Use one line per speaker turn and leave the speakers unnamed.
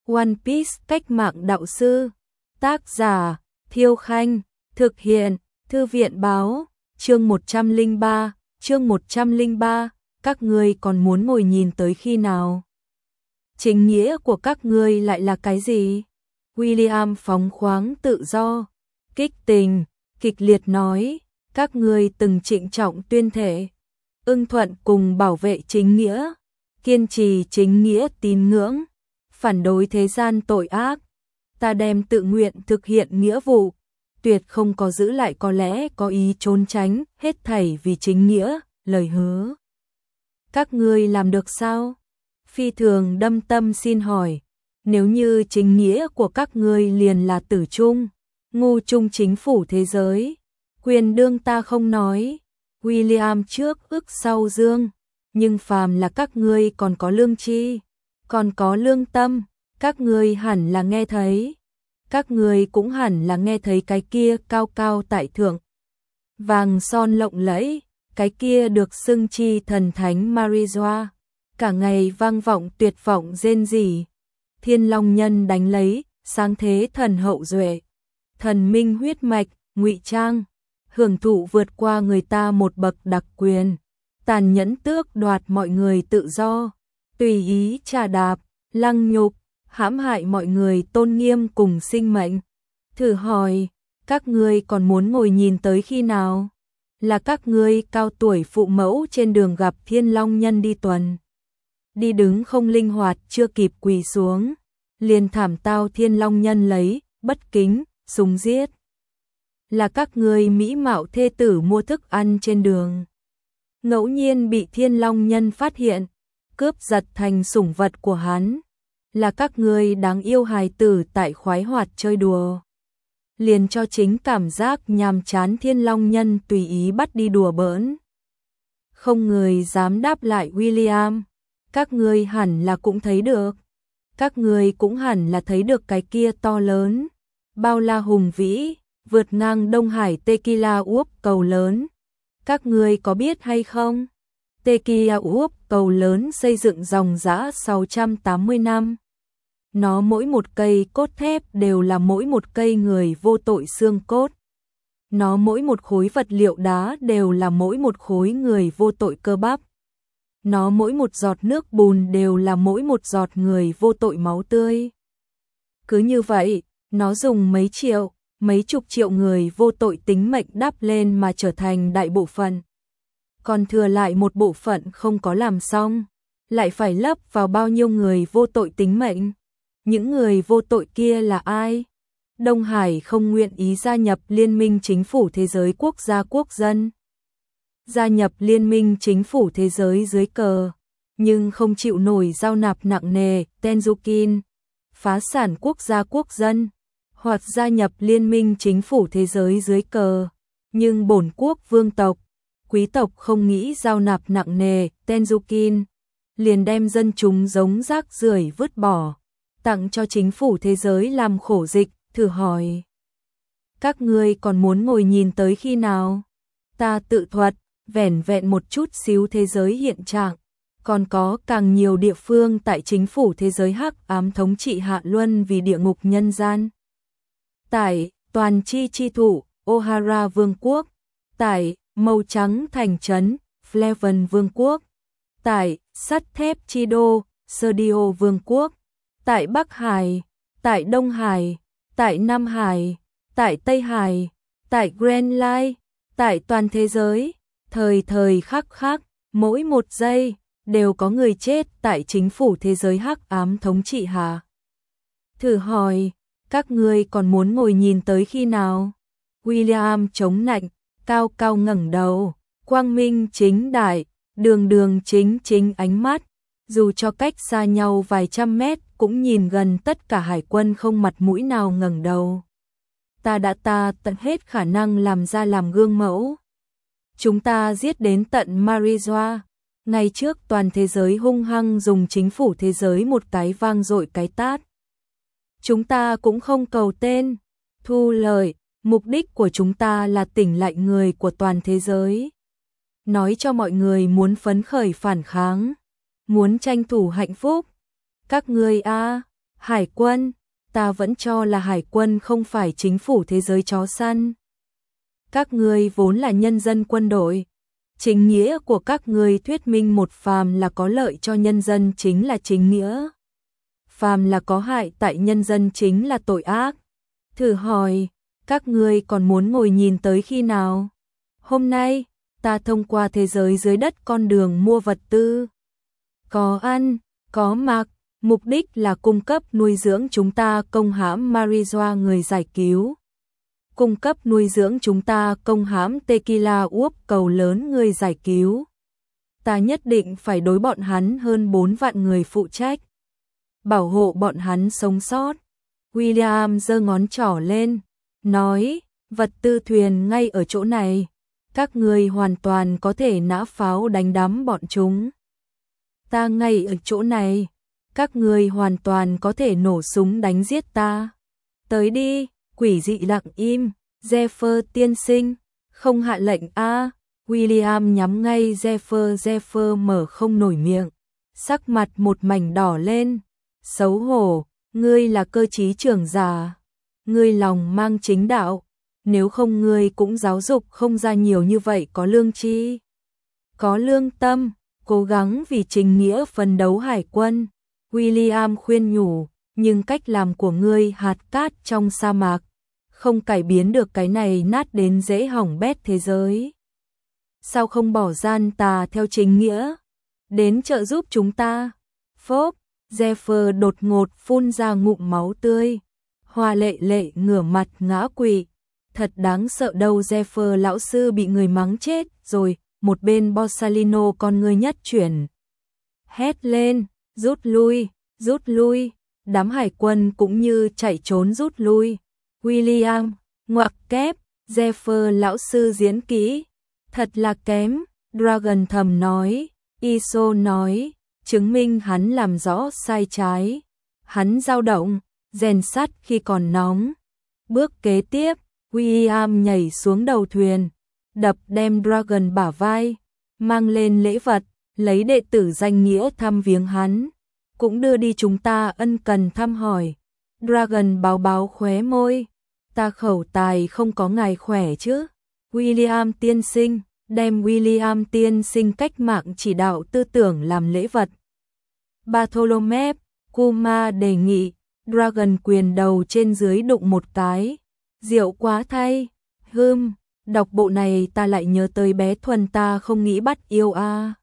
One Piece cách mạng đạo sư. Tác giả Thiêu Khanh. Thực hiện Thư viện báo. Chương 103. Chương 103. Các ngươi còn muốn ngồi nhìn tới khi nào? Chính nghĩa của các ngươi lại là cái gì? William phóng khoáng tự do, kích tình, kịch liệt nói, các ngươi từng trịnh trọng tuyên thệ, ưng thuận cùng bảo vệ chính nghĩa, kiên trì chính nghĩa tín ngưỡng, phản đối thế gian tội ác. Ta đem tự nguyện thực hiện nghĩa vụ, tuyệt không có giữ lại có lẽ có ý trốn tránh, hết thảy vì chính nghĩa, lời hứa. Các ngươi làm được sao? Phi thường đâm tâm xin hỏi, nếu như chính nghĩa của các ngươi liền là tử trung, ngu trung chính phủ thế giới, quyền đương ta không nói. William trước ức sau dương, nhưng phàm là các ngươi còn có lương tri, còn có lương tâm, các ngươi hẳn là nghe thấy. Các ngươi cũng hẳn là nghe thấy cái kia cao cao tại thượng, vàng son lộng lẫy, cái kia được xưng chi thần thánh Marijoa, cả ngày vang vọng tuyệt vọng rên rỉ. Thiên Long Nhân đánh lấy, sáng thế thần hậu duệ, thần minh huyết mạch, ngụy trang, hưởng thụ vượt qua người ta một bậc đặc quyền, tàn nhẫn tước đoạt mọi người tự do, tùy ý trà đạp, lăng nhục, hãm hại mọi người tôn nghiêm cùng sinh mệnh. Thử hỏi, các ngươi còn muốn ngồi nhìn tới khi nào? Là các ngươi cao tuổi phụ mẫu trên đường gặp Thiên Long Nhân đi tuần, đi đứng không linh hoạt chưa kịp quỳ xuống, liền thảm tao Thiên Long Nhân lấy, bất kính, súng giết. Là các ngươi mỹ mạo thê tử mua thức ăn trên đường, ngẫu nhiên bị Thiên Long Nhân phát hiện, cướp giật thành sủng vật của hắn. Là các ngươi đáng yêu hài tử tại khoái hoạt chơi đùa, liền cho chính cảm giác nhàm chán Thiên Long Nhân tùy ý bắt đi đùa bỡn. Không người dám đáp lại William. Các ngươi hẳn là cũng thấy được. Các ngươi cũng hẳn là thấy được cái kia to lớn, bao la hùng vĩ, vượt ngang Đông Hải Tequila Úp cầu lớn. Các ngươi có biết hay không? Tequila Úp cầu lớn xây dựng dòng dã 680 năm. Nó mỗi một cây cốt thép đều là mỗi một cây người vô tội xương cốt. Nó mỗi một khối vật liệu đá đều là mỗi một khối người vô tội cơ bắp. Nó mỗi một giọt nước bùn đều là mỗi một giọt người vô tội máu tươi. Cứ như vậy, nó dùng mấy triệu, mấy chục triệu người vô tội tính mệnh đắp lên mà trở thành đại bộ phận. Còn thừa lại một bộ phận không có làm xong, lại phải lấp vào bao nhiêu người vô tội tính mệnh. Những người vô tội kia là ai? Đông Hải không nguyện ý gia nhập Liên minh Chính phủ Thế giới Quốc gia quốc dân. Gia nhập Liên minh Chính phủ Thế giới dưới cờ, nhưng không chịu nổi giao nạp nặng nề, Tenzukin, phá sản quốc gia quốc dân, hoặc gia nhập Liên minh Chính phủ Thế giới dưới cờ, nhưng bổn quốc vương tộc, quý tộc không nghĩ giao nạp nặng nề, Tenzukin, liền đem dân chúng giống rác rưởi vứt bỏ, tặng cho Chính phủ Thế giới làm khổ dịch. Thử hỏi, các ngươi còn muốn ngồi nhìn tới khi nào? Ta tự thuật vẻn vẹn một chút xíu thế giới hiện trạng, còn có càng nhiều địa phương tại Chính phủ Thế giới hắc ám thống trị hạ luân vì địa ngục nhân gian. Tại Toàn Chi chi thủ O'Hara Vương quốc, tại Màu Trắng thành trấn Fleven Vương quốc, tại Sắt thép chi đô Serdio Vương quốc, tại Bắc Hải, tại Đông Hải, tại Nam Hải, tại Tây Hải, tại Grand Line, tại toàn thế giới, thời thời khắc khắc, mỗi một giây, đều có người chết tại Chính phủ Thế giới hắc ám thống trị hạ. Thử hỏi, các ngươi còn muốn ngồi nhìn tới khi nào? William chống nạnh, cao cao ngẩng đầu, quang minh chính đại, đường đường chính chính ánh mắt, dù cho cách xa nhau vài trăm mét cũng nhìn gần tất cả hải quân không mặt mũi nào ngẩng đầu. Ta tận hết khả năng làm ra làm gương mẫu. Chúng ta giết đến tận Marijoa, ngày trước toàn thế giới hung hăng dùng Chính phủ Thế giới một cái vang dội cái tát. Chúng ta cũng không cầu tên, thu lợi, mục đích của chúng ta là tỉnh lại người của toàn thế giới. Nói cho mọi người muốn phấn khởi phản kháng, muốn tranh thủ hạnh phúc. Các ngươi Hải quân, ta vẫn cho là hải quân không phải chính phủ thế giới chó săn. Các ngươi vốn là nhân dân quân đội. Chính nghĩa của các ngươi thuyết minh một phàm là có lợi cho nhân dân chính là chính nghĩa. Phàm là có hại tại nhân dân chính là tội ác. Thử hỏi, các ngươi còn muốn ngồi nhìn tới khi nào? Hôm nay, ta thông qua thế giới dưới đất con đường mua vật tư. Có ăn, có mặc, mục đích là cung cấp nuôi dưỡng chúng ta công hãm marijuana người giải cứu. Cung cấp nuôi dưỡng chúng ta công hãm tequila uốp cầu lớn người giải cứu. Ta nhất định phải đối bọn hắn hơn 4 vạn người phụ trách. Bảo hộ bọn hắn sống sót. William giơ ngón trỏ lên, nói, vật tư thuyền ngay ở chỗ này. Các ngươi hoàn toàn có thể nã pháo đánh đắm bọn chúng. Ta ngay ở chỗ này. Các ngươi hoàn toàn có thể nổ súng đánh giết ta. Tới đi, quỷ dị lặng im. Zephyr tiên sinh, không hạ lệnh a. William nhắm ngay Zephyr mở không nổi miệng. Sắc mặt một mảnh đỏ lên. Xấu hổ, ngươi là cơ trí trưởng giả. Ngươi lòng mang chính đạo. Nếu không ngươi cũng giáo dục không ra nhiều như vậy có lương tri. Có lương tâm, cố gắng vì chính nghĩa phấn đấu hải quân. William khuyên nhủ, nhưng cách làm của ngươi hạt cát trong sa mạc. Không cải biến được cái này nát đến dễ hỏng bét thế giới. Sao không bỏ gian tà theo chính nghĩa? Đến trợ giúp chúng ta. Phốp, Zephyr đột ngột phun ra ngụm máu tươi. Hoa lệ lệ ngửa mặt ngã quỵ. Thật đáng sợ đâu, Zephyr lão sư bị người mắng chết rồi. Một bên Borsalino con người nhất chuyển. Hét lên, rút lui, rút lui. Đám hải quân cũng như chạy trốn rút lui. William, ngoặc kép, Zephyr lão sư diễn kỹ. Thật là kém, Dragon thầm nói. Iso nói, chứng minh hắn làm rõ sai trái. Hắn dao động, rèn sắt khi còn nóng. Bước kế tiếp, William nhảy xuống đầu thuyền, đập đem Dragon bả vai, mang lên lễ vật, lấy đệ tử danh nghĩa thăm viếng hắn, cũng đưa đi chúng ta ân cần thăm hỏi. Dragon báo báo khóe môi, ta khẩu tài không có ngài khỏe chứ. William tiên sinh, đem William tiên sinh cách mạng chỉ đạo tư tưởng làm lễ vật. Bartholomew, Kuma đề nghị. Dragon quyền đầu trên dưới đụng một cái. Diệu quá thay. Đọc bộ này ta lại nhớ tới bé Thuần ta không nghĩ bắt yêu a.